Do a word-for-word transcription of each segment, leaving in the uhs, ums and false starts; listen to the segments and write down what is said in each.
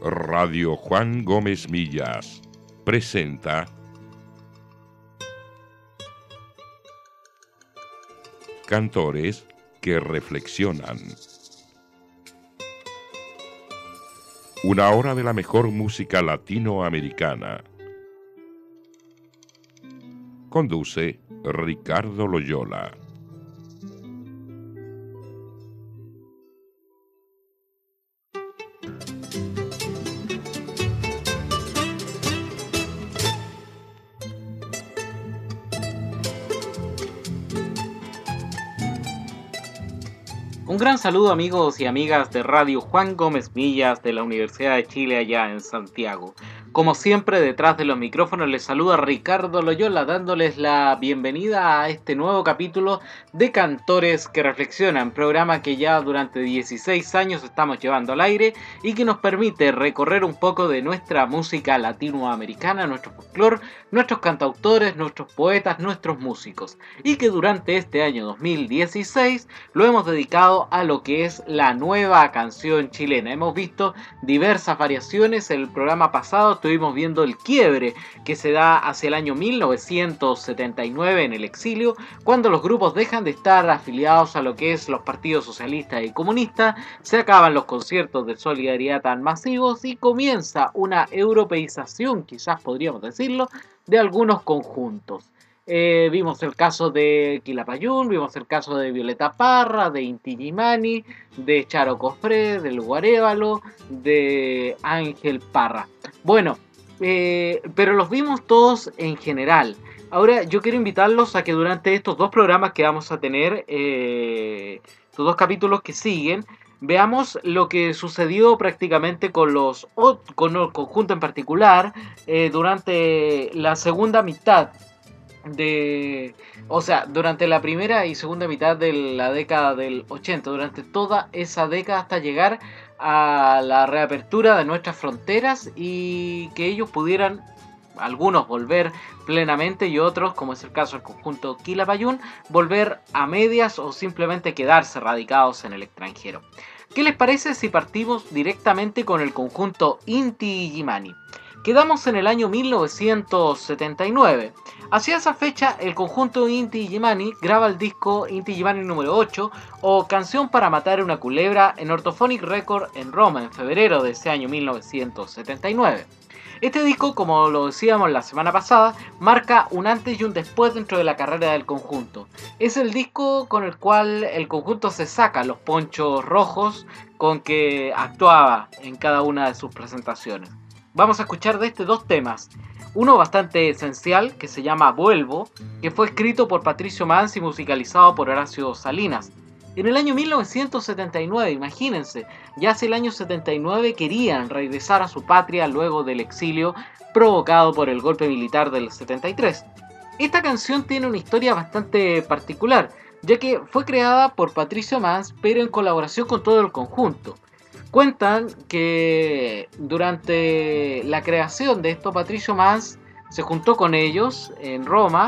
Radio Juan Gómez Millas presenta Cantores que reflexionan. Una hora de la mejor música latinoamericana. Conduce Ricardo Loyola. Un gran saludo, amigos y amigas de Radio Juan Gómez Millas de la Universidad de Chile allá en Santiago. Como siempre, detrás de los micrófonos les saluda Ricardo Loyola, dándoles la bienvenida a este nuevo capítulo de Cantores que Reflexionan, programa que ya durante dieciséis años estamos llevando al aire y que nos permite recorrer un poco de nuestra música latinoamericana, nuestro folclore, nuestros cantautores, nuestros poetas, nuestros músicos, y que durante este año dos mil dieciséis lo hemos dedicado a lo que es la nueva canción chilena. Hemos visto diversas variaciones. En el programa pasado estuvimos viendo el quiebre que se da hacia el año mil novecientos setenta y nueve en el exilio, cuando los grupos dejan de estar afiliados a lo que es los partidos socialistas y comunistas, se acaban los conciertos de solidaridad tan masivos y comienza una europeización, quizás podríamos decirlo, de algunos conjuntos. Eh, vimos el caso de Quilapayún, vimos el caso de Violeta Parra, de Inti Illimani, de Charo Cofré, del Guarévalo, de Ángel Parra. Bueno, eh, pero los vimos todos en general. Ahora yo quiero invitarlos a que durante estos dos programas que vamos a tener, eh, estos dos capítulos que siguen, veamos lo que sucedió prácticamente con los con el conjunto en particular eh, durante la segunda mitad de, o sea, durante la primera y segunda mitad de la década del ochenta, durante toda esa década hasta llegar a la reapertura de nuestras fronteras y que ellos pudieran, algunos volver plenamente y otros, como es el caso del conjunto Quilapayún, volver a medias o simplemente quedarse radicados en el extranjero. ¿Qué les parece si partimos directamente con el conjunto Inti Illimani? Quedamos en el año mil novecientos setenta y nueve. Hacia esa fecha, el conjunto Inti Illimani graba el disco Inti Illimani número ocho o Canción para matar una culebra en Orthophonic Record en Roma en febrero de ese año mil novecientos setenta y nueve. Este disco, como lo decíamos la semana pasada, marca un antes y un después dentro de la carrera del conjunto. Es el disco con el cual el conjunto se saca los ponchos rojos con que actuaba en cada una de sus presentaciones. Vamos a escuchar de este dos temas. Uno bastante esencial, que se llama Vuelvo, que fue escrito por Patricio Manz y musicalizado por Horacio Salinas. En el año mil novecientos setenta y nueve, imagínense, ya hace el año setenta y nueve querían regresar a su patria luego del exilio provocado por el golpe militar del setenta y tres. Esta canción tiene una historia bastante particular, ya que fue creada por Patricio Manz, pero en colaboración con todo el conjunto. Cuentan que durante la creación de esto, Patricio Manz se juntó con ellos en Roma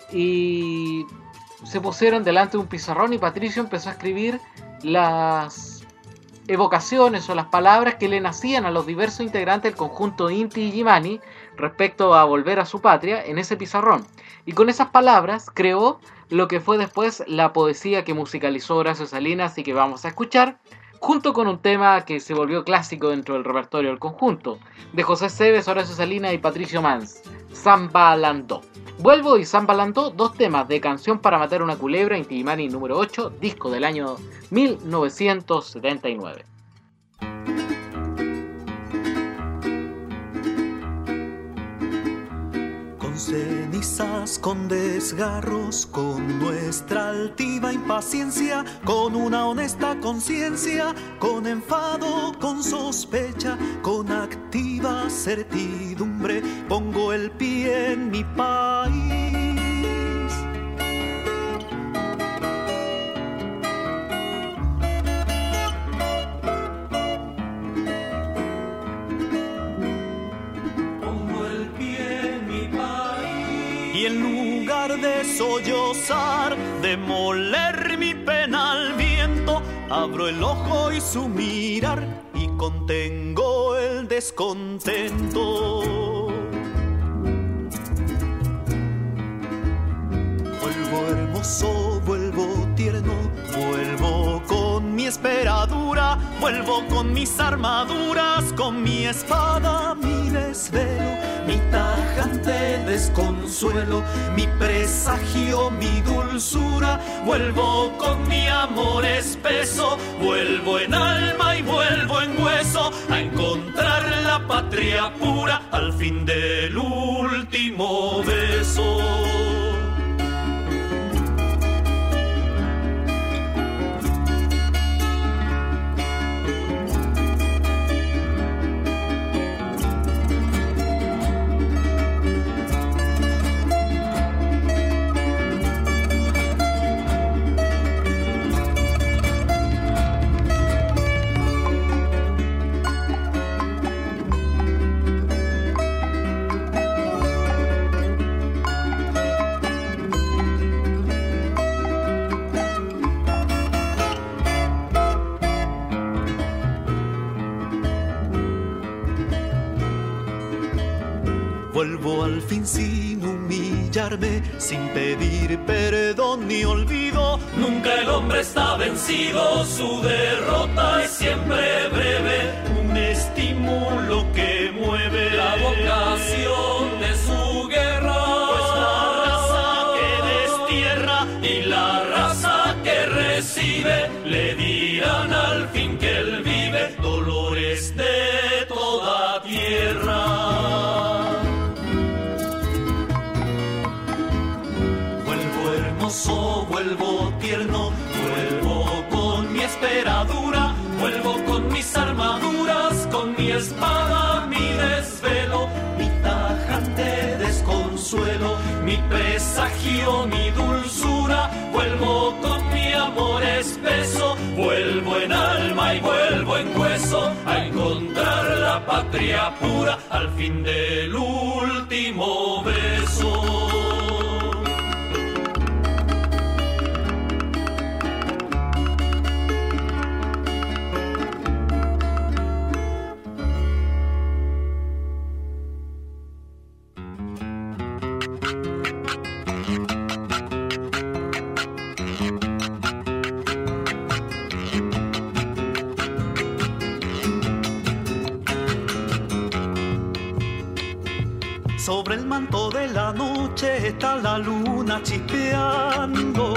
y se pusieron delante de un pizarrón y Patricio empezó a escribir las evocaciones o las palabras que le nacían a los diversos integrantes del conjunto Inti Illimani respecto a volver a su patria en ese pizarrón. Y con esas palabras creó lo que fue después la poesía que musicalizó Horacio Salinas y que vamos a escuchar, junto con un tema que se volvió clásico dentro del repertorio del conjunto, de José Cebes, Horacio Salinas y Patricio Manz, Samba Landó. Vuelvo y Samba Landó, dos temas de Canción para matar una culebra, Inti Illimani número ocho, disco del año mil novecientos setenta y nueve. Con cenizas, con desgarros, con nuestra altiva impaciencia, con una honesta conciencia, con enfado, con sospecha, con activa certidumbre, pongo el pie en mi país. Y en lugar de sollozar, de moler mi pena al viento, abro el ojo y su mirar, y contengo el descontento. Vuelvo hermoso, vuelvo tierno, vuelvo con mi esperadura, vuelvo con mis armaduras, con mi espada, mi desvelo, mi tajante desconsuelo, mi presagio, mi dulzura. Vuelvo con mi amor espeso, vuelvo en alma y vuelvo en hueso a encontrar la patria pura al fin del último beso. Vuelvo al fin sin humillarme, sin pedir perdón ni olvido. Nunca el hombre está vencido, su derrota es siempre breve. Un estímulo que mueve la vocación de su guerra. Pues la raza que destierra y la raza que recibe le dirán al fin que él vive dolores de toda tierra. Vuelvo tierno, vuelvo con mi esperadura, vuelvo con mis armaduras, con mi espada, mi desvelo, mi tajante desconsuelo, mi presagio, mi dulzura. Vuelvo con mi amor espeso, vuelvo en alma y vuelvo en hueso a encontrar la patria pura al fin del último beso. Sobre el manto de la noche está la luna chispeando.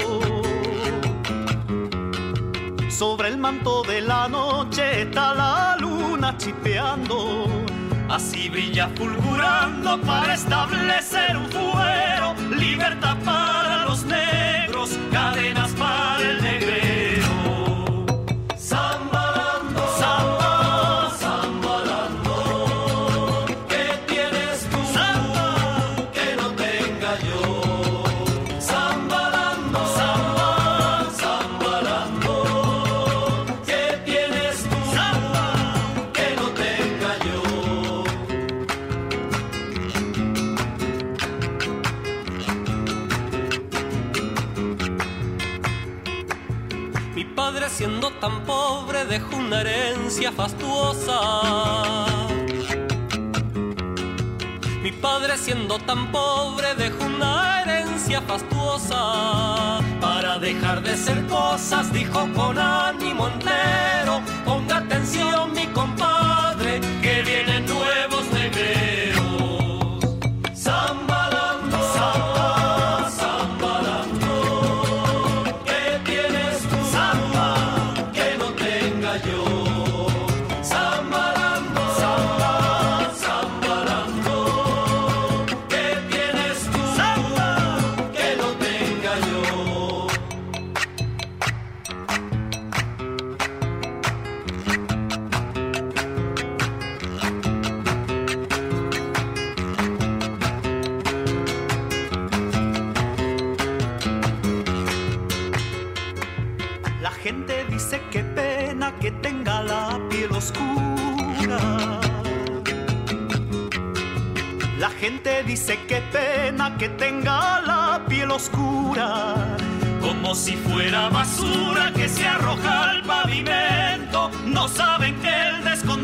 Sobre el manto de la noche está la luna chispeando. Así brilla fulgurando para establecer un fuero. Libertad para los negros, cadenas para el negrero. Zambalando, samba, zambalando. ¿Qué tienes tú samba que no tenga yo? Zambalando, samba, zambalando. ¿Qué tienes tú samba que no tenga yo? Mi padre, siendo tan pobre, dejó una herencia fastuosa. Mi padre, siendo tan pobre, dejó una herencia fastuosa. Para dejar de ser cosas, dijo con ánimo entero: ponga atención, mi compadre, que vienen nuevos negreros. Zambalando, samba, zambalando. ¿Qué tienes tú samba que no tenga yo? Zambalando, samba, zambalando. ¿Qué tienes tú samba que no tenga yo? La gente dice qué pena que tenga la piel oscura. La gente dice qué pena que tenga la piel oscura. Como si fuera basura que se arroja al pavimento. No saben que el descontento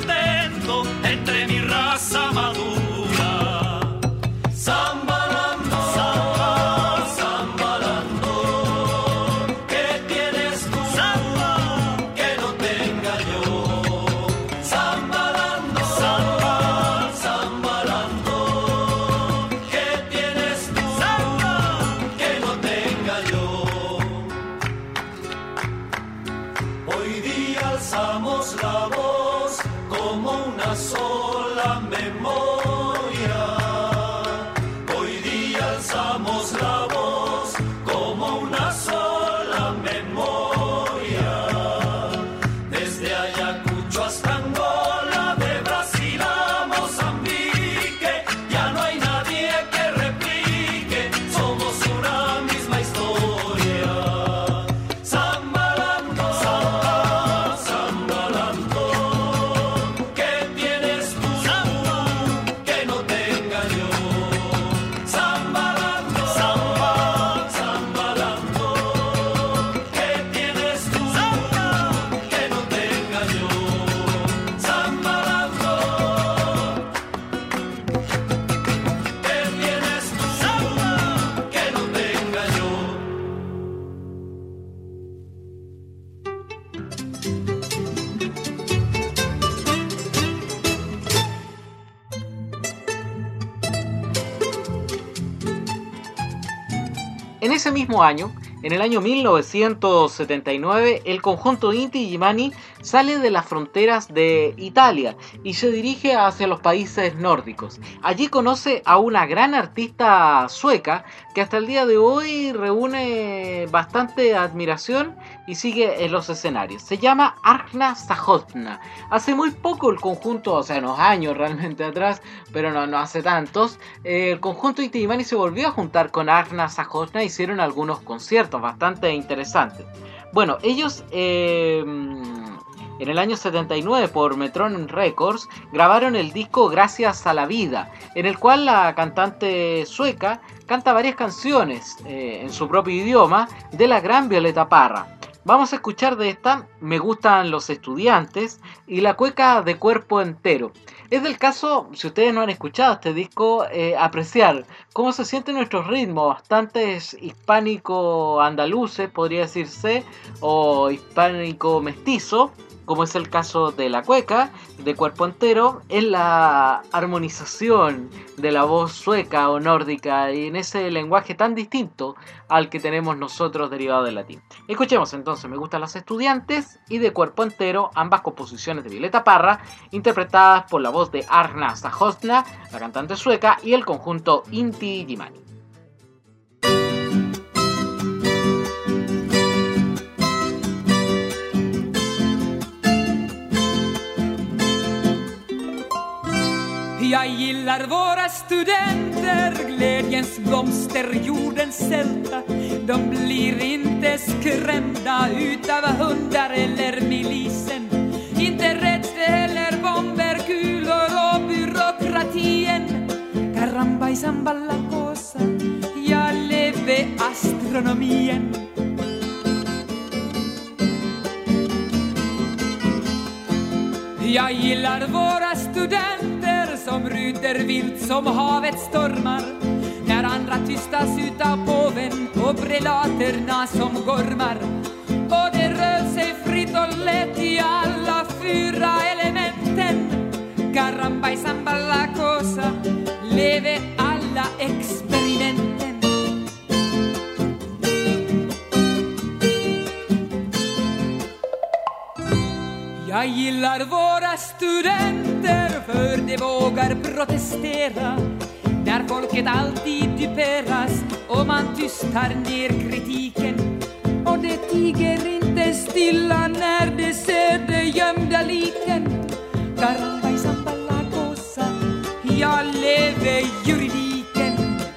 casa madura. Zambalando, samba, zambalando, ¿qué tienes tú samba que no tenga yo? Zambalando, samba, zambalando, ¿qué tienes tú samba que no tenga yo? Hoy día alzamos la voz como una sola memoria. Hoy día alzamos la voz como una sola memoria. Desde Ayacucho hasta Angola, de Brasil a Mozambique, ya no hay nadie que replique, somos una misma historia. Zambalando, samba, zambalando, ¿qué tienes tú que no tenga yo? Zambalando, samba, zambalando, ¿qué tienes tú que no tenga yo? Zambalando, ¿qué tienes tú que no tenga yo? En ese mismo año, en el año mil novecientos setenta y nueve, el conjunto Inti Illimani sale de las fronteras de Italia y se dirige hacia los países nórdicos. Allí conoce a una gran artista sueca que hasta el día de hoy reúne bastante admiración y sigue en los escenarios. Se llama Arna Sajotna. Hace muy poco el conjunto, o sea, unos años realmente atrás, pero no, no hace tantos, eh, el conjunto Inti Illimani se volvió a juntar con Arna Sajotna e hicieron algunos conciertos bastante interesantes. Bueno, ellos eh, en el año setenta y nueve por Metron Records grabaron el disco Gracias a la Vida, en el cual la cantante sueca canta varias canciones eh, en su propio idioma de la gran Violeta Parra. Vamos a escuchar de esta Me gustan los estudiantes y La cueca de cuerpo entero. Es del caso, si ustedes no han escuchado este disco, eh, apreciar cómo se sienten nuestros ritmos, bastantes hispánico-andaluces, podría decirse, o hispánico-mestizo, como es el caso de La cueca de cuerpo entero, en la armonización de la voz sueca o nórdica y en ese lenguaje tan distinto al que tenemos nosotros derivado del latín. Escuchemos entonces Me gustan los estudiantes y De cuerpo entero, ambas composiciones de Violeta Parra, interpretadas por la voz de Arna Sajotna, la cantante sueca, y el conjunto Inti Illimani. Jag gillar våra studenter, glädjens blomster, jordens sälta. De blir inte skrämda utav hundar eller milisen. Inte räds det heller bomber, kulor och byråkratien. Caramba y samba la cosa, jag lever astronomien. Jag gillar våra studenter som ryter vilt som havet stormar, när andra tystas utav påven och prelaterna som gormar. Och det rör sig fritt och lätt i alla fyra elementen. Caramba y samba la cosa, leve alla experimenten. Jag gillar våra studenter för de vågar protestera när folket alltid duperas och man tystar ner kritiken. Och det tiger inte stilla när de ser de gömda liken. Caramba y samba la cosa, jag lever juridiken.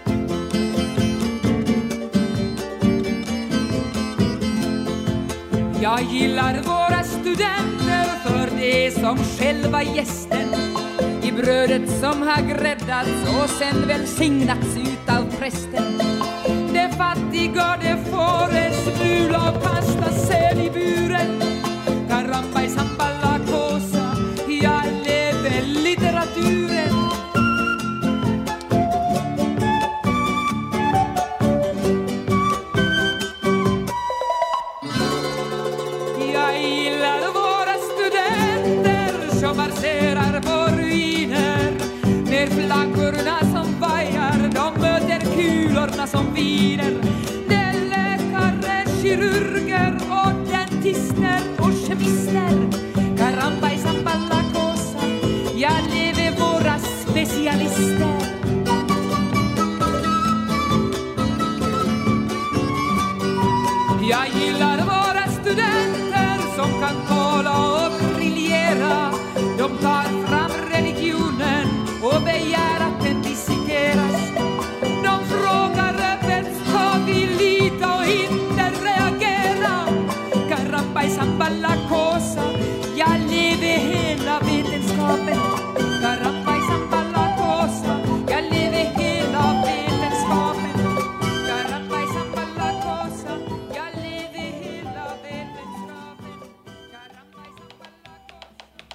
Jag gillar våra studenter för det som själva gästen i brödet som har gräddats och sen välsignats utav prästen. Det fattiga det får en smula pasta sen i buren. Caramba y samba la cosa, jag lever litteraturen. kirurger och dentister och kemister. Caramba y samba la cosa, ya lever våra specialister. Jag gillar våra studenter som kan tala och briljera. De tar fram religionen och begär att den dissekeras. De frågar öppet, ska vi lita och inte reagera? Caramba y samba la cosa, jag lever hela vetenskapen. Caramba y samba la cosa, jag lever hela vetenskapen. Caramba y samba la cosa, jag lever hela vetenskapen. Caramba y samba la cosa.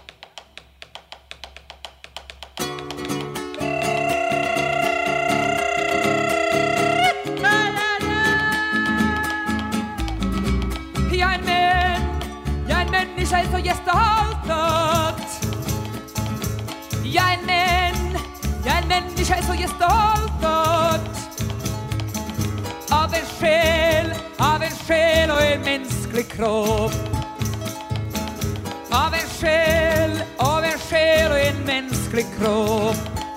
Jag är en män, jag är en människa så gestaltat. Jag är en män, jag är en människa så gestaltat. Av en själ, av en själ och en mänsklig kropp. Av en själ, av en själ och en mänsklig kropp.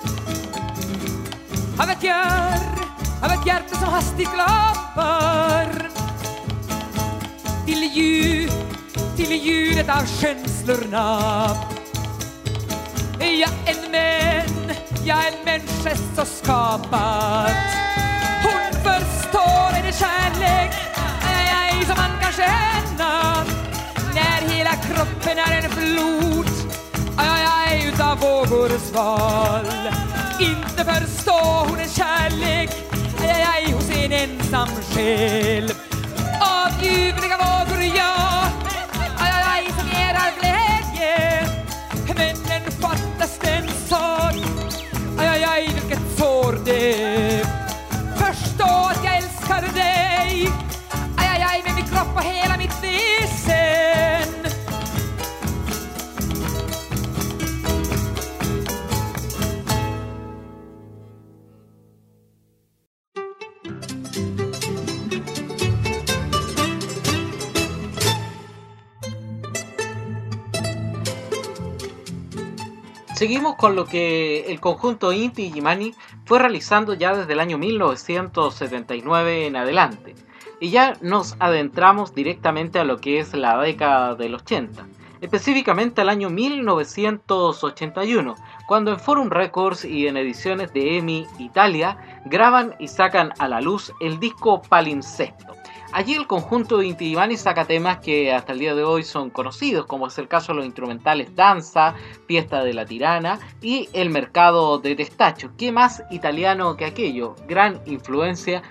Av ett hjär, av ett hjärta som hastigt klappar. Till ljud, till ljudet av känslorna. Jag är en män, jag är en människa så skapat. Hon förstår en kärlek, aj, aj, som man kan känna. När hela kroppen är en flod, aj, aj, aj, utav vågor sval. Inte förstår hon en kärlek, aj, aj, aj, hos en ensam själ. Av ljuvliga vågor, ja, aj, aj, aj, som ger all glädje. Men den fattas den sak, aj, aj, aj, vilket sår det. Förstå att jag älskar dig, aj, aj, aj, med min kropp och hela mitt väsen. Seguimos con lo que el conjunto Inti Illimani fue realizando ya desde el año mil novecientos setenta y nueve en adelante. Y ya nos adentramos directamente a lo que es la década del ochenta. Específicamente al año mil novecientos ochenta y uno, cuando en Forum Records y en ediciones de EMI Italia graban y sacan a la luz el disco Palincesto. Allí el conjunto de Inti Illimani saca temas que hasta el día de hoy son conocidos, como es el caso de los instrumentales Danza, Fiesta de la Tirana y El Mercado de Testacho. ¿Qué más italiano que aquello? Gran influencia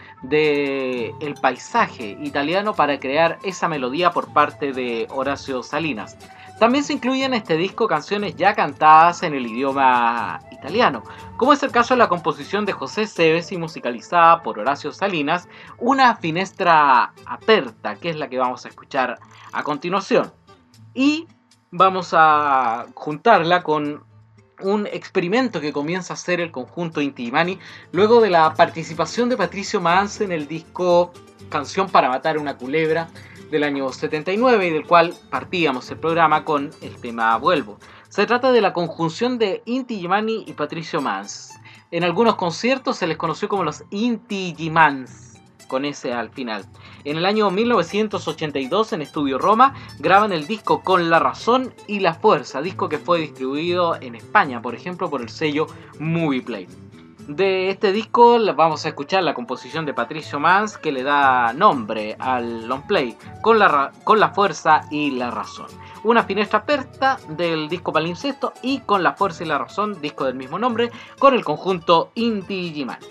del paisaje italiano para crear esa melodía por parte de Horacio Salinas. También se incluyen en este disco canciones ya cantadas en el idioma italiano, como es el caso de la composición de José Seves y musicalizada por Horacio Salinas, Una finestra aperta, que es la que vamos a escuchar a continuación. Y vamos a juntarla con un experimento que comienza a hacer el conjunto Inti Illimani luego de la participación de Patricio Manz en el disco Canción para matar una culebra del año setenta y nueve, y del cual partíamos el programa con el tema Vuelvo. Se trata de la conjunción de Inti Illimani y Patricio Manz. En algunos conciertos se les conoció como los Inti Illimans, con ese al final. En el año mil novecientos ochenta y dos, en Estudio Roma, graban el disco Con la razón y la fuerza, disco que fue distribuido en España, por ejemplo, por el sello Movieplay. De este disco vamos a escuchar la composición de Patricio Manz, que le da nombre al long play, Con la, con la fuerza y la razón. Una finestra aperta del disco Palincesto y Con la fuerza y la razón, disco del mismo nombre, con el conjunto Inti Illimani.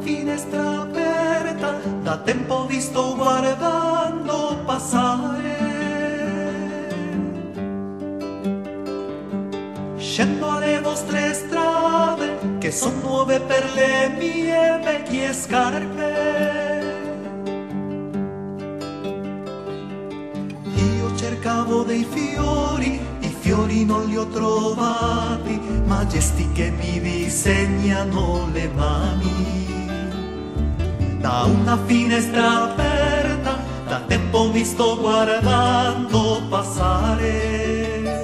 finestra aperta, da tempo vi sto guardando passare. Scendo alle vostre strade, che son nuove per le mie vecchie scarpe. Io cercavo dei fiori, i fiori non li ho trovati, ma gesti che mi disegnano le mani. Da una finestra aperta, da tempo mi sto guardando passare.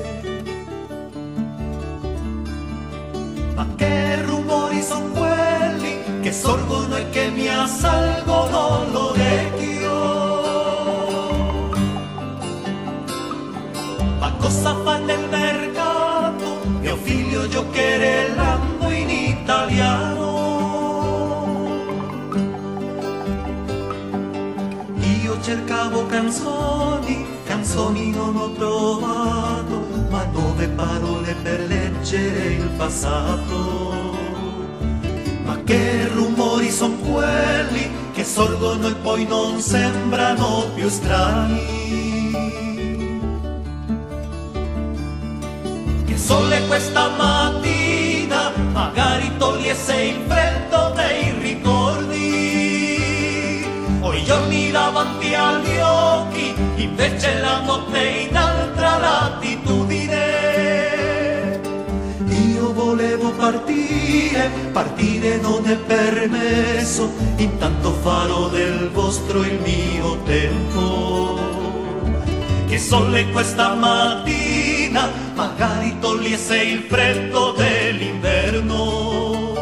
Ma che rumori son quelli che sorgono e che mi assalgono l'orecchio? Ma cosa fa nel mercato mio figlio giocherellando in italiano? Io cercavo canzoni, canzoni non ho trovato, ma nuove parole per leggere il passato. Ma che rumori son quelli che sorgono e poi non sembrano più strani? Che sole questa mattina magari togliesse il freddo dei ricordi, o i giorni davanti agli occhi, invece la notte in altra latitudine. Io volevo partire, partire non è permesso, intanto farò del vostro il mio tempo. Che sole questa mattina magari togliesse il freddo dell'inverno.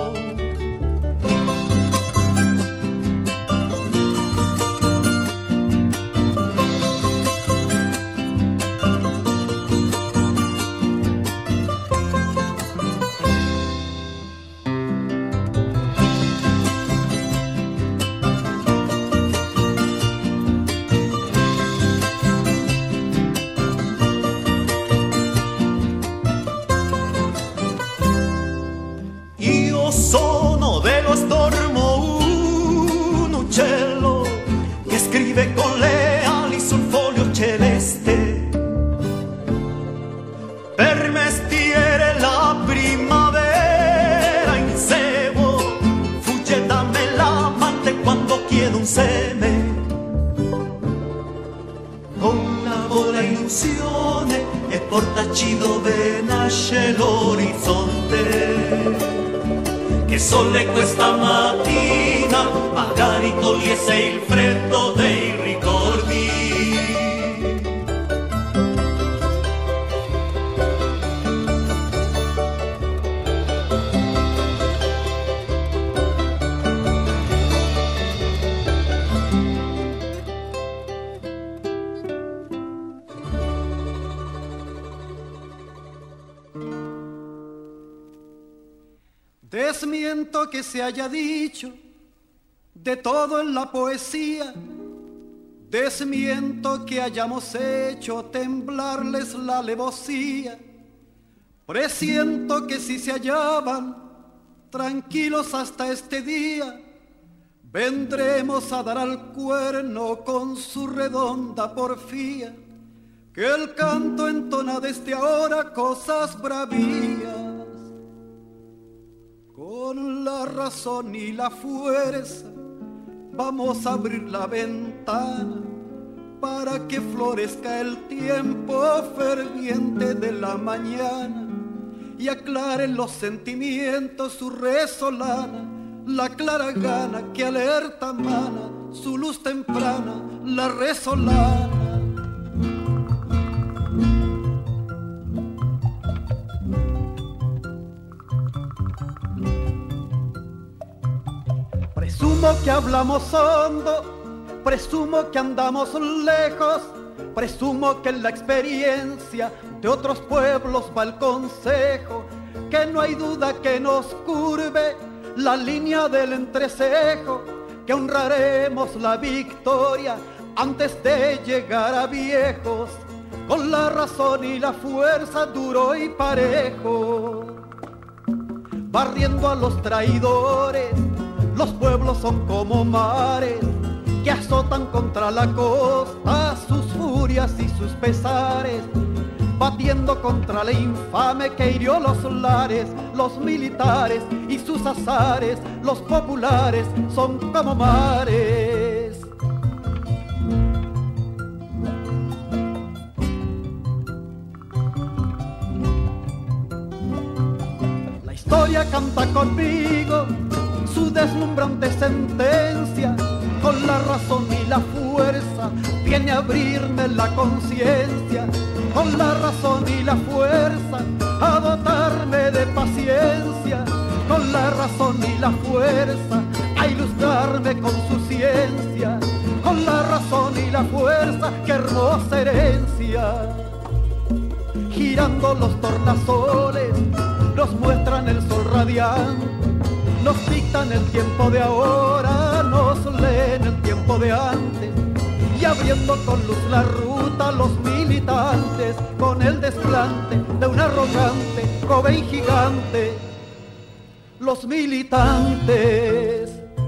Sono dello stormo un uccello che scrive con le ali sul foglio celeste. Per mestiere la primavera inseguo, fugge da me l'amante quando chiedo un seme. Con la vola illusione e portaci dove nasce l'orizzonte. Che sole questa mattina magari togliesse il freddo dei ricordi. Desmiento que se haya dicho de todo en la poesía, desmiento que hayamos hecho temblarles la alevosía, presiento que si se hallaban tranquilos hasta este día, vendremos a dar al cuerno con su redonda porfía, que el canto entona desde ahora cosas bravías. Con la razón y la fuerza vamos a abrir la ventana para que florezca el tiempo ferviente de la mañana y aclaren los sentimientos su resolana, la clara gana que alerta mana, su luz temprana, la resolana. Presumo que hablamos hondo, presumo que andamos lejos, presumo que en la experiencia de otros pueblos va el consejo, que no hay duda que nos curve la línea del entrecejo, que honraremos la victoria antes de llegar a viejos, con la razón y la fuerza duro y parejo, barriendo a los traidores, los pueblos pueblos son como mares que azotan contra la costa sus furias y sus pesares, batiendo contra la infame que hirió los lares, los militares y sus azares, los populares son como mares. La historia canta conmigo su deslumbrante sentencia, con la razón y la fuerza viene a abrirme la conciencia, con la razón y la fuerza a dotarme de paciencia, con la razón y la fuerza a ilustrarme con su ciencia, con la razón y la fuerza, qué hermosa herencia. Girando los tornasoles nos muestran el sol radiante, nos dictan el tiempo de ahora, nos leen el tiempo de antes, y abriendo con luz la ruta los militantes, con el desplante de un arrogante joven gigante, los militantes.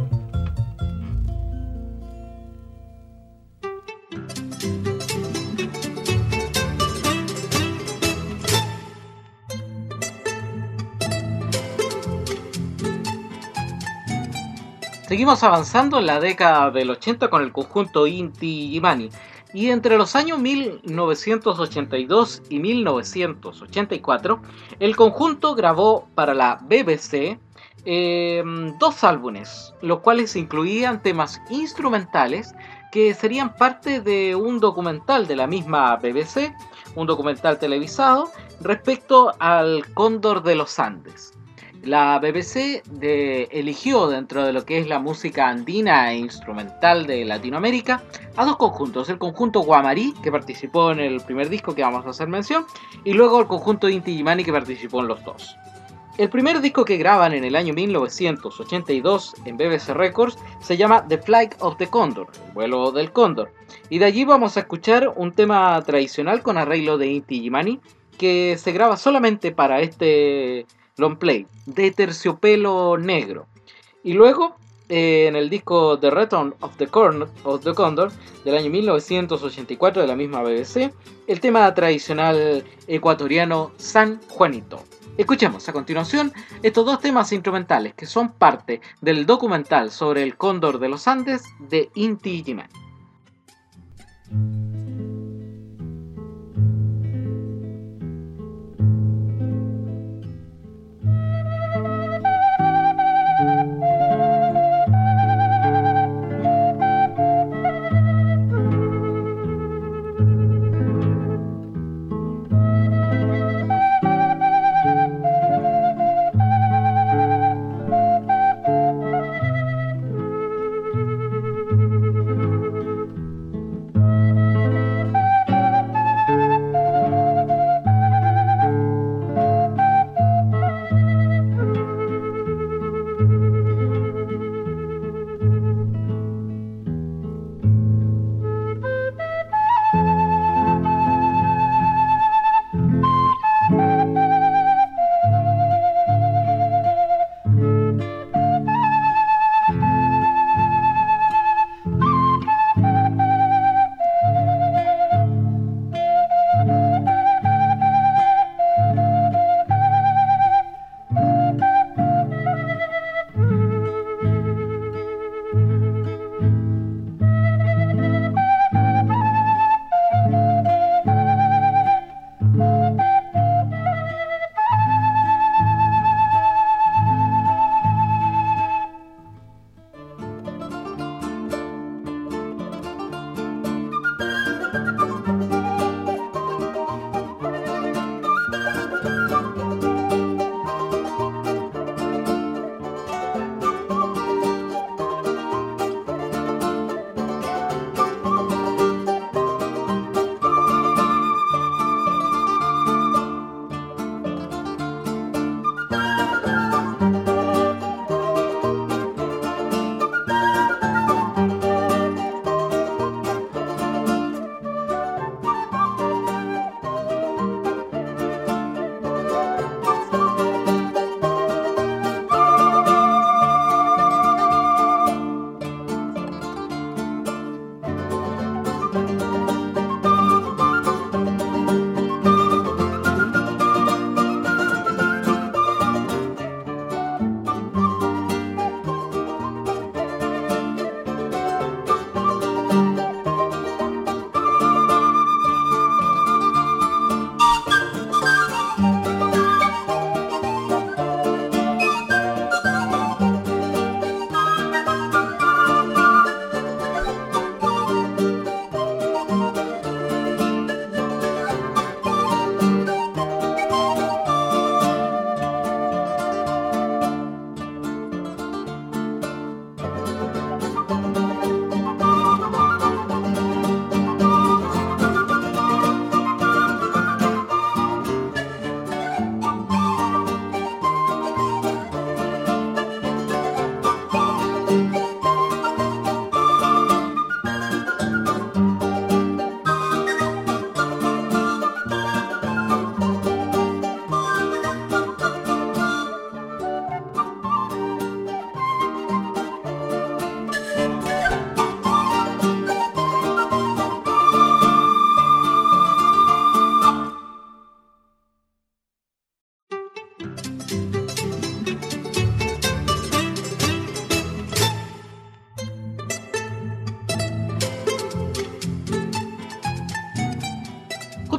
Seguimos avanzando en la década del ochenta con el conjunto Inti Illimani, y entre los años mil novecientos ochenta y dos y mil novecientos ochenta y cuatro el conjunto grabó para la B B C eh, dos álbumes, los cuales incluían temas instrumentales que serían parte de un documental de la misma B B C, un documental televisado respecto al Cóndor de los Andes. La B B C de, eligió dentro de lo que es la música andina e instrumental de Latinoamérica a dos conjuntos, el conjunto Guamarí, que participó en el primer disco que vamos a hacer mención, y luego el conjunto Inti Illimani, que participó en los dos. El primer disco que graban en el año mil novecientos ochenta y dos en B B C Records se llama The Flight of the Condor, el vuelo del cóndor, y de allí vamos a escuchar un tema tradicional con arreglo de Inti Illimani que se graba solamente para este long play, de Terciopelo Negro. Y luego eh, en el disco The Return of the, Corn of the Condor del año mil novecientos ochenta y cuatro de la misma B B C, el tema tradicional ecuatoriano San Juanito. Escuchemos a continuación estos dos temas instrumentales que son parte del documental sobre el Cóndor de los Andes de Inti Illimani.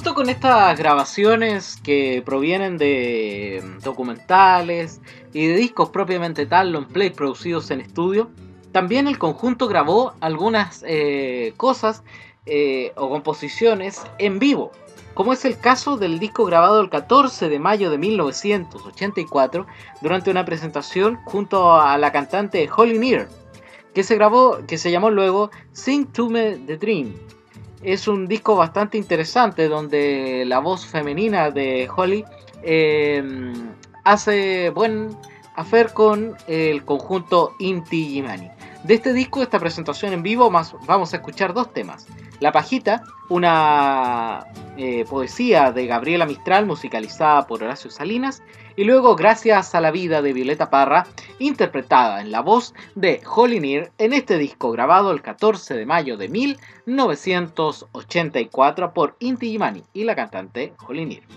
Junto con estas grabaciones que provienen de documentales y de discos propiamente tal, long play producidos en estudio, también el conjunto grabó algunas eh, cosas eh, o composiciones en vivo, como es el caso del disco grabado el catorce de mayo de mil novecientos ochenta y cuatro durante una presentación junto a la cantante Holly Near, que se grabó, que se llamó luego Sing to Me the Dream. Es un disco bastante interesante donde la voz femenina de Holly eh, hace buen afer con el conjunto Inti Illimani. De este disco, esta presentación en vivo, más, vamos a escuchar dos temas. La Pajita, una eh, poesía de Gabriela Mistral musicalizada por Horacio Salinas, y luego Gracias a la vida de Violeta Parra, interpretada en la voz de Holly Near en este disco grabado el catorce de mayo de mil novecientos ochenta y cuatro por Inti Illimani y la cantante Holly Near.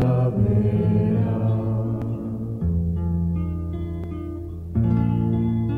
Verdadera.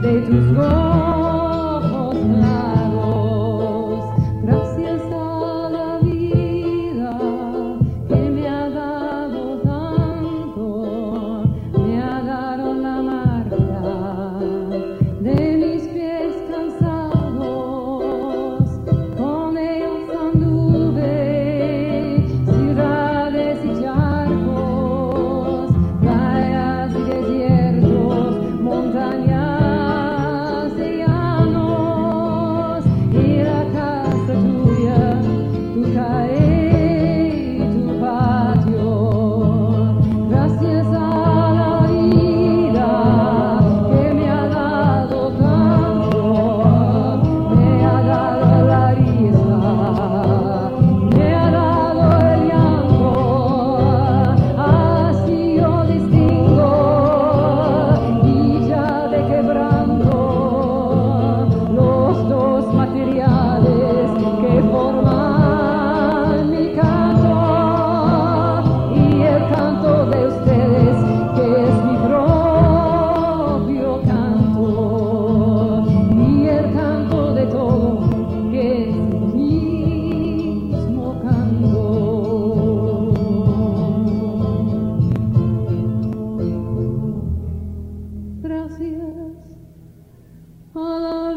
de tus ojos claros. Gracias a la vida que me ha dado tanto, me ha dado la marca de mis pies cansados. Con ellos anduve ciudades y charcos, playas y desiertos, montañas y llanos, y la casa tuya, tu calle y tu patio. Gracias a la vida que me ha dado tanto, me ha dado la risa, me ha dado el llanto. Así yo distingo villa de quebranto, los dos materiales que forman mi canto, y el canto de ustedes que es mi propio canto, y el canto de todo que es el mismo canto. Gracias a la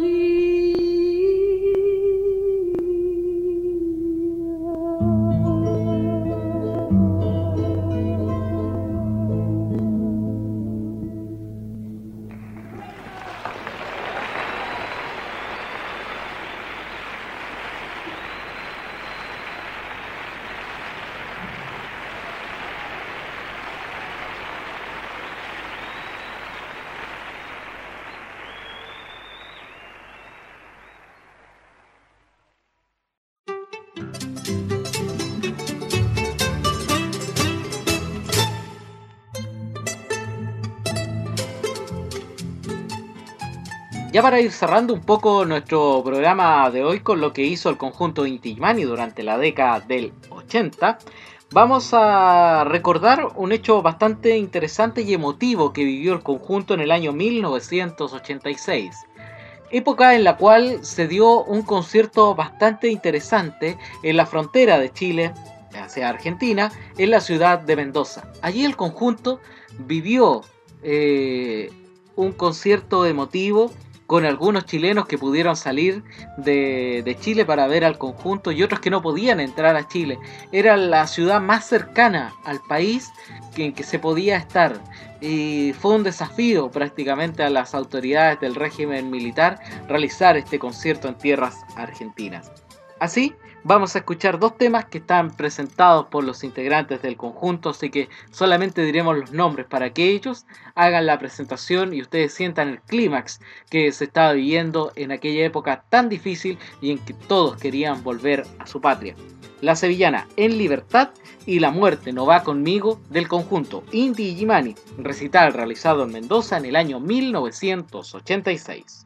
Ya para ir cerrando un poco nuestro programa de hoy con lo que hizo el conjunto Inti Illimani durante la década del ochenta, vamos a recordar un hecho bastante interesante y emotivo que vivió el conjunto en el año mil novecientos ochenta y seis, época en la cual se dio un concierto bastante interesante en la frontera de Chile hacia Argentina, en la ciudad de Mendoza. Allí el conjunto vivió eh, un concierto emotivo con algunos chilenos que pudieron salir de, de Chile para ver al conjunto y otros que no podían entrar a Chile. Era la ciudad más cercana al país que, en que se podía estar. Y fue un desafío prácticamente a las autoridades del régimen militar realizar este concierto en tierras argentinas. Así, vamos a escuchar dos temas que están presentados por los integrantes del conjunto, así que solamente diremos los nombres para que ellos hagan la presentación y ustedes sientan el clímax que se estaba viviendo en aquella época tan difícil y en que todos querían volver a su patria. La sevillana En Libertad y La Muerte No Va Conmigo del conjunto Inti Illimani, recital realizado en Mendoza en el año mil novecientos ochenta y seis.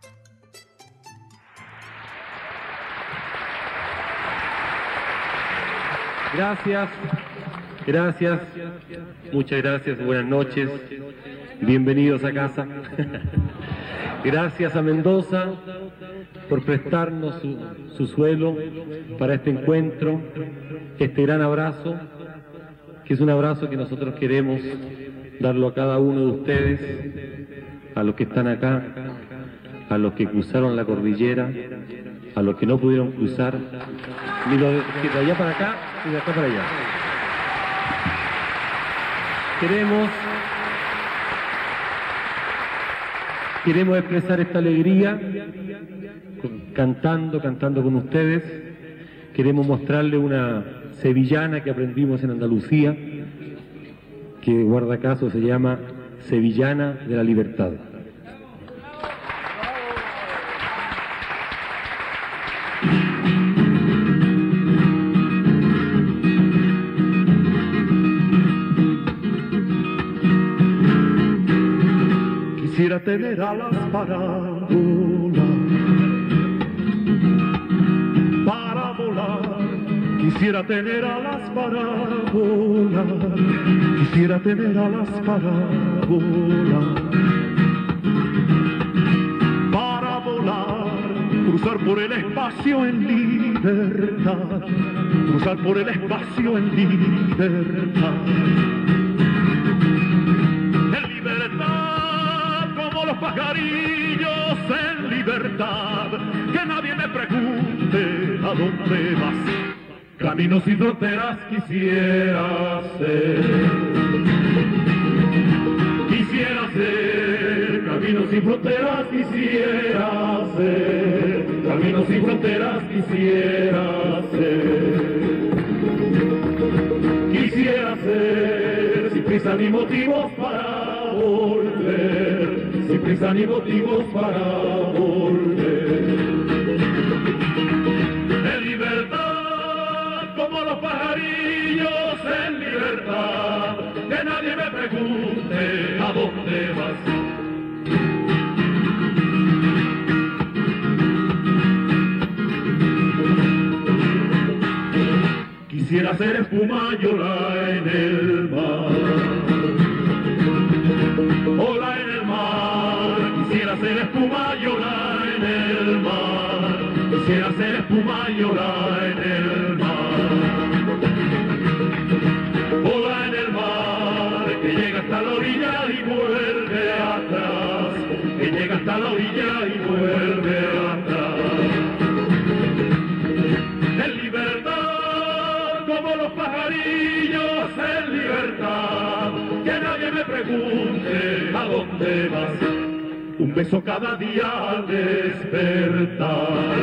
Gracias, gracias, muchas gracias, buenas noches, bienvenidos a casa. Gracias a Mendoza por prestarnos su, su suelo para este encuentro, este gran abrazo, que es un abrazo que nosotros queremos darlo a cada uno de ustedes, a los que están acá, a los que cruzaron la cordillera, a los que no pudieron cruzar, ni lo de, de allá para acá, ni de acá para allá. Queremos, queremos expresar esta alegría cantando, cantando con ustedes. Queremos mostrarle una sevillana que aprendimos en Andalucía, que guarda caso se llama Sevillana de la Libertad. Quisiera tener alas para volar, para volar. Quisiera tener alas para volar, quisiera tener alas para volar. cruzar por el espacio en libertad, cruzar por el espacio en libertad. En libertad, como los pajarillos en libertad, que nadie me pregunte a dónde vas. Caminos y fronteras quisiera ser, quisiera ser, caminos y fronteras quisiera ser, caminos y fronteras quisiera ser, quisiera ser, sin prisa ni motivos para volver, sin prisa ni motivos para volver. En libertad, como los pajarillos en libertad, que nadie me pregunte a dónde vas. Quisiera ser espuma y ola en el mar, ola en el mar. Quisiera ser espuma y ola en el mar, quisiera ser espuma y ola en el mar, ola en el mar, que llega hasta la orilla y vuelve atrás, que llega hasta la orilla y vuelve atrás. En libertad, como los pajarillos en libertad, que nadie me pregunte a dónde vas. Un beso cada día al despertar,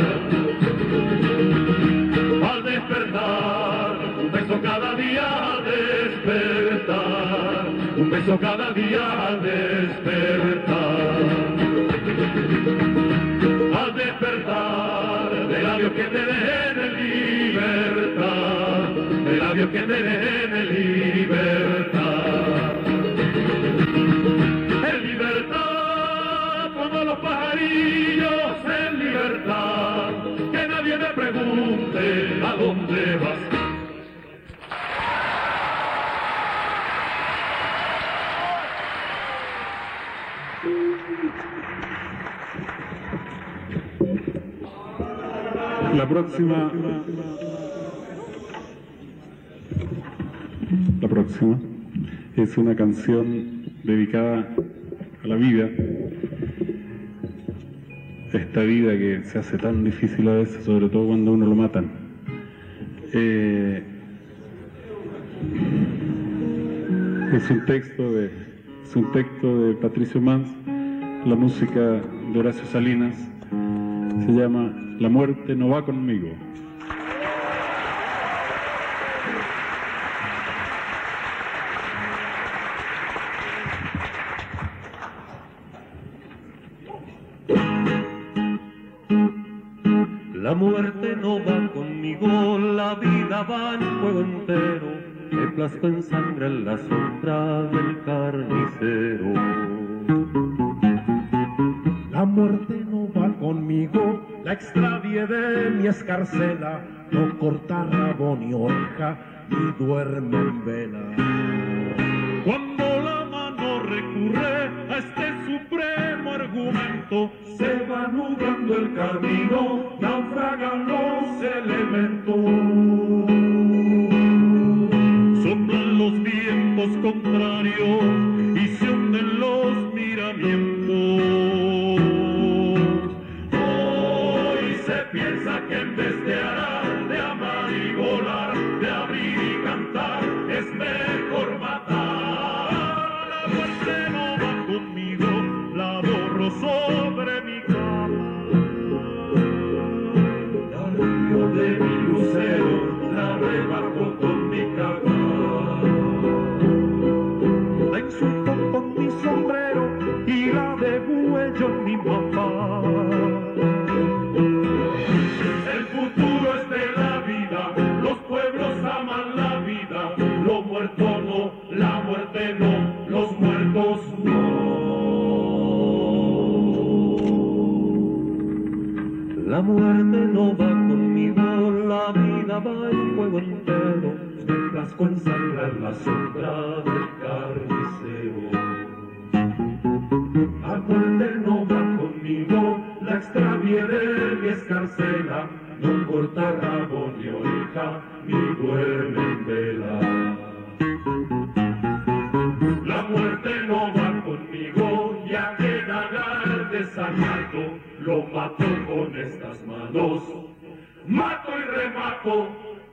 al despertar, un beso cada día al despertar, un beso cada día al despertar, al despertar, de labios que te den en libertad, de labios que te den en libertad, en libertad, como los pajarillos en libertad, que nadie me pregunte a dónde vas. La próxima, la próxima es una canción dedicada a la vida, esta vida que se hace tan difícil a veces, sobre todo cuando a uno lo matan. Eh, es un texto de, es un texto de Patricio Mans, la música de Horacio Salinas, se llama La muerte no va conmigo. La muerte no va conmigo, la vida va en fuego entero, me plazco en sangre en la sombra del carnicero. La muerte no va conmigo, la extravié de mi escarcela, no corta rabo ni oreja, ni duerme en vela. Cuando la mano recurre a este supremo argumento, se va nublando el camino, naufragan los elementos. Soplan los vientos contrarios y se hunden los miramientos. Hoy se piensa que en vez de arar, de amar y volar, de abrir y cantar, es mejor matar. La muerte no va conmigo, la borro sobre mi cama. La río de mi lucero, la rebajo con mi cama. La insulto con mi sombrero y la degüello en mi mamá. El futuro es de la vida, los pueblos aman la vida, lo muerto no, la muerte no, los muertos no. La muerte no va conmigo, la vida va en fuego entero, me plazco en sangre en la sombra del carnicero. La muerte no va conmigo, la extravié de mi escarcela, no corta rabo ni oreja, ni duerme en vela. La muerte no va conmigo, ya que Nagar de San Marco lo mato con estas manos, mato y remato.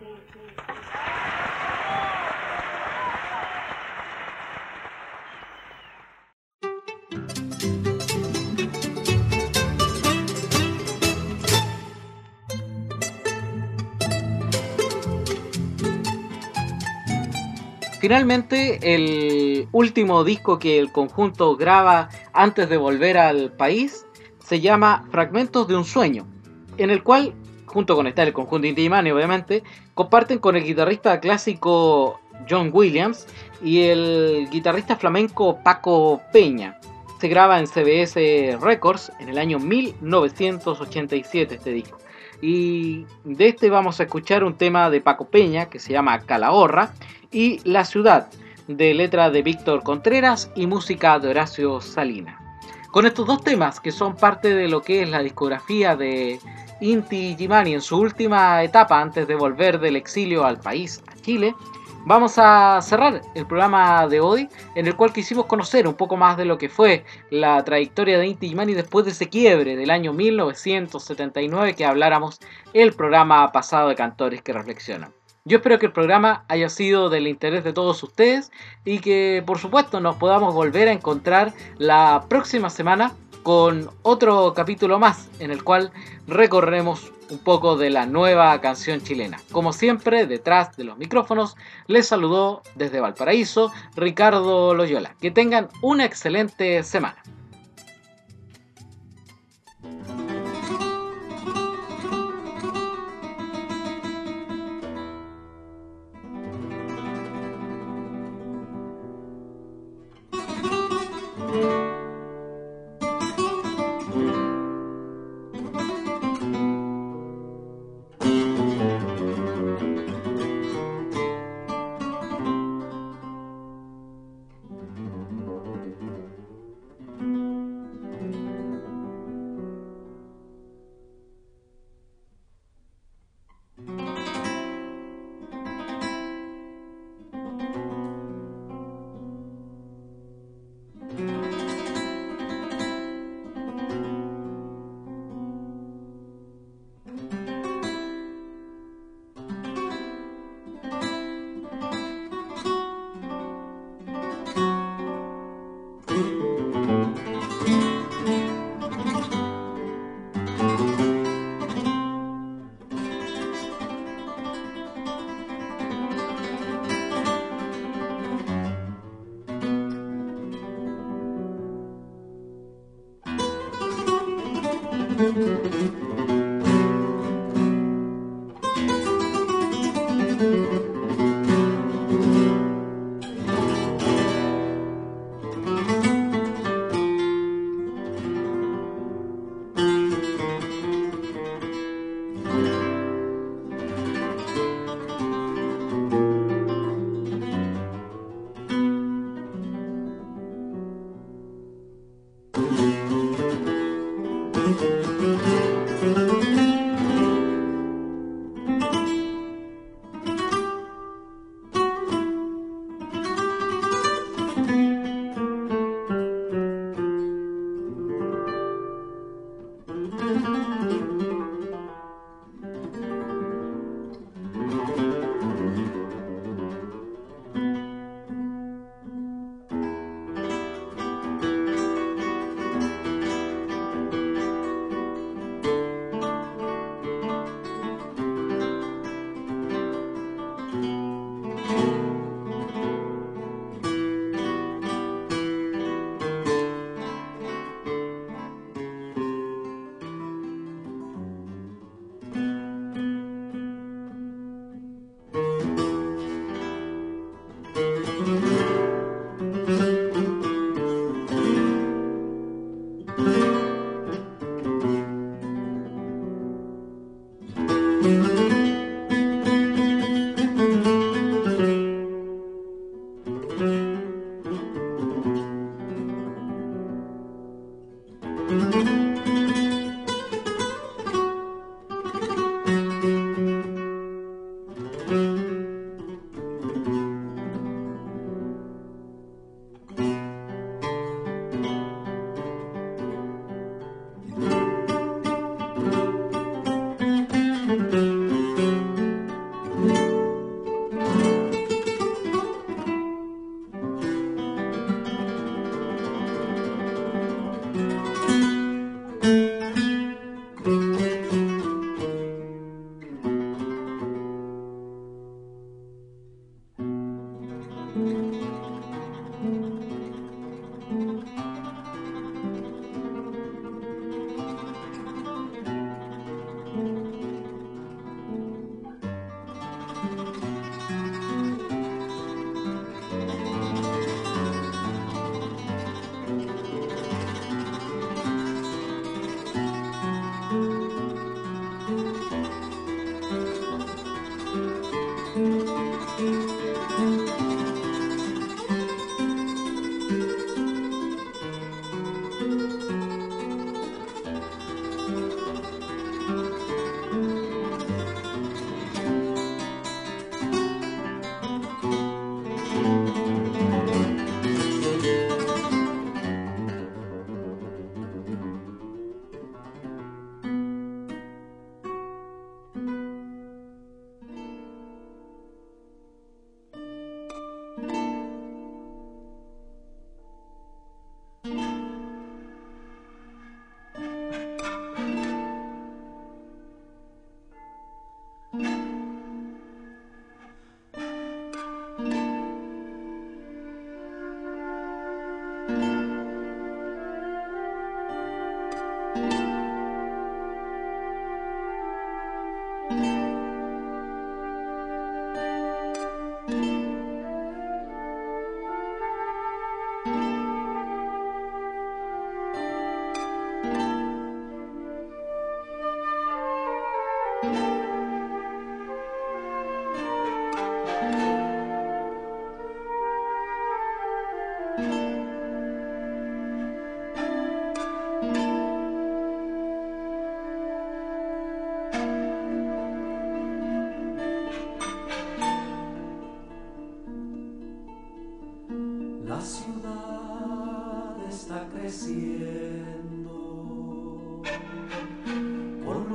Finalmente, el último disco que el conjunto graba antes de volver al país se llama Fragmentos de un Sueño, en el cual, junto con el conjunto Inti Illimani obviamente, comparten con el guitarrista clásico John Williams y el guitarrista flamenco Paco Peña. Se graba en C B S Records en el año mil novecientos ochenta y siete este disco. Y de este vamos a escuchar un tema de Paco Peña que se llama Calahorra y La Ciudad, de letra de Víctor Contreras y música de Horacio Salinas. Con estos dos temas, que son parte de lo que es la discografía de Inti Illimani en su última etapa antes de volver del exilio al país, a Chile, vamos a cerrar el programa de hoy, en el cual quisimos conocer un poco más de lo que fue la trayectoria de Inti Illimani después de ese quiebre del año mil novecientos setenta y nueve que habláramos el programa pasado de Cantores que Reflexionan. Yo espero que el programa haya sido del interés de todos ustedes y que, por supuesto, nos podamos volver a encontrar la próxima semana con otro capítulo más en el cual recorremos un poco de la nueva canción chilena. Como siempre, detrás de los micrófonos, les saludó desde Valparaíso Ricardo Loyola. Que tengan una excelente semana.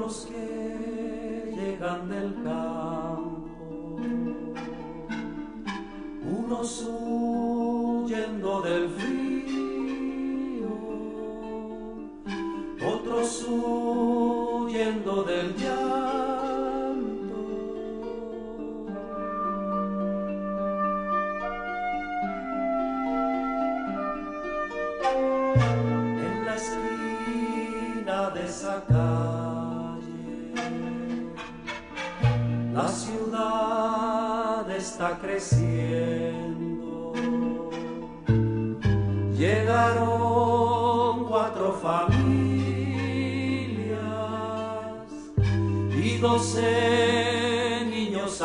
los que llegan del campo, unos huyendo del frío, otros huyendo del llanto. En la esquina de esa calle, la ciudad está creciendo. Llegaron cuatro familias y doce niños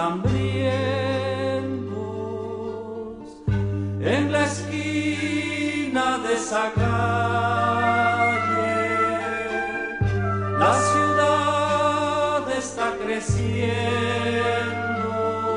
hambrientos en la esquina de esa calle. La ciudad está creciendo.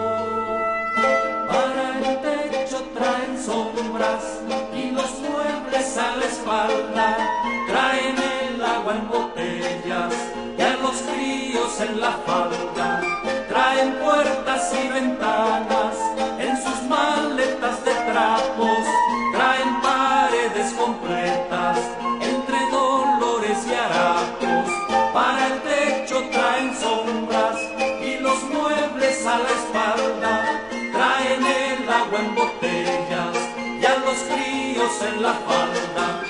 Para el techo traen sombras y los muebles a la espalda. Traen el agua en botellas y a los críos en la falda. Traen puertas y ventanas en sus maletas de trapos. Traen paredes completas entre dolores y harapos. Para el techo traen sombras y los muebles a la espalda. Traen el agua en botellas y a los críos en la falda.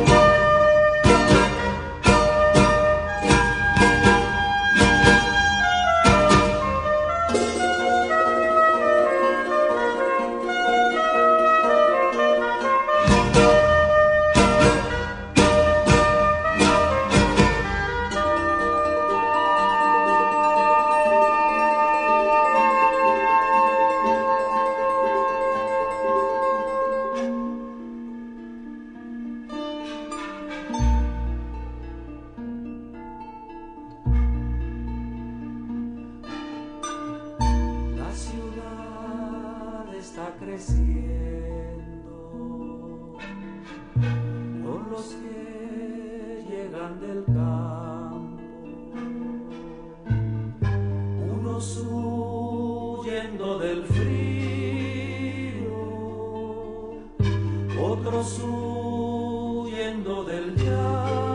Está creciendo con los que llegan del campo, unos huyendo del frío, otros huyendo del llanto.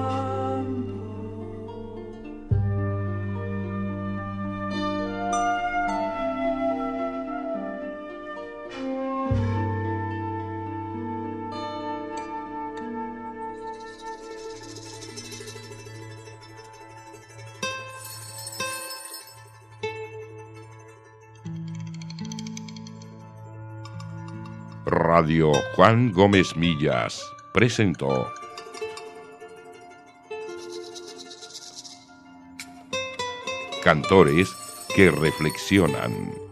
Radio Juan Gómez Millas presentó Cantores que reflexionan.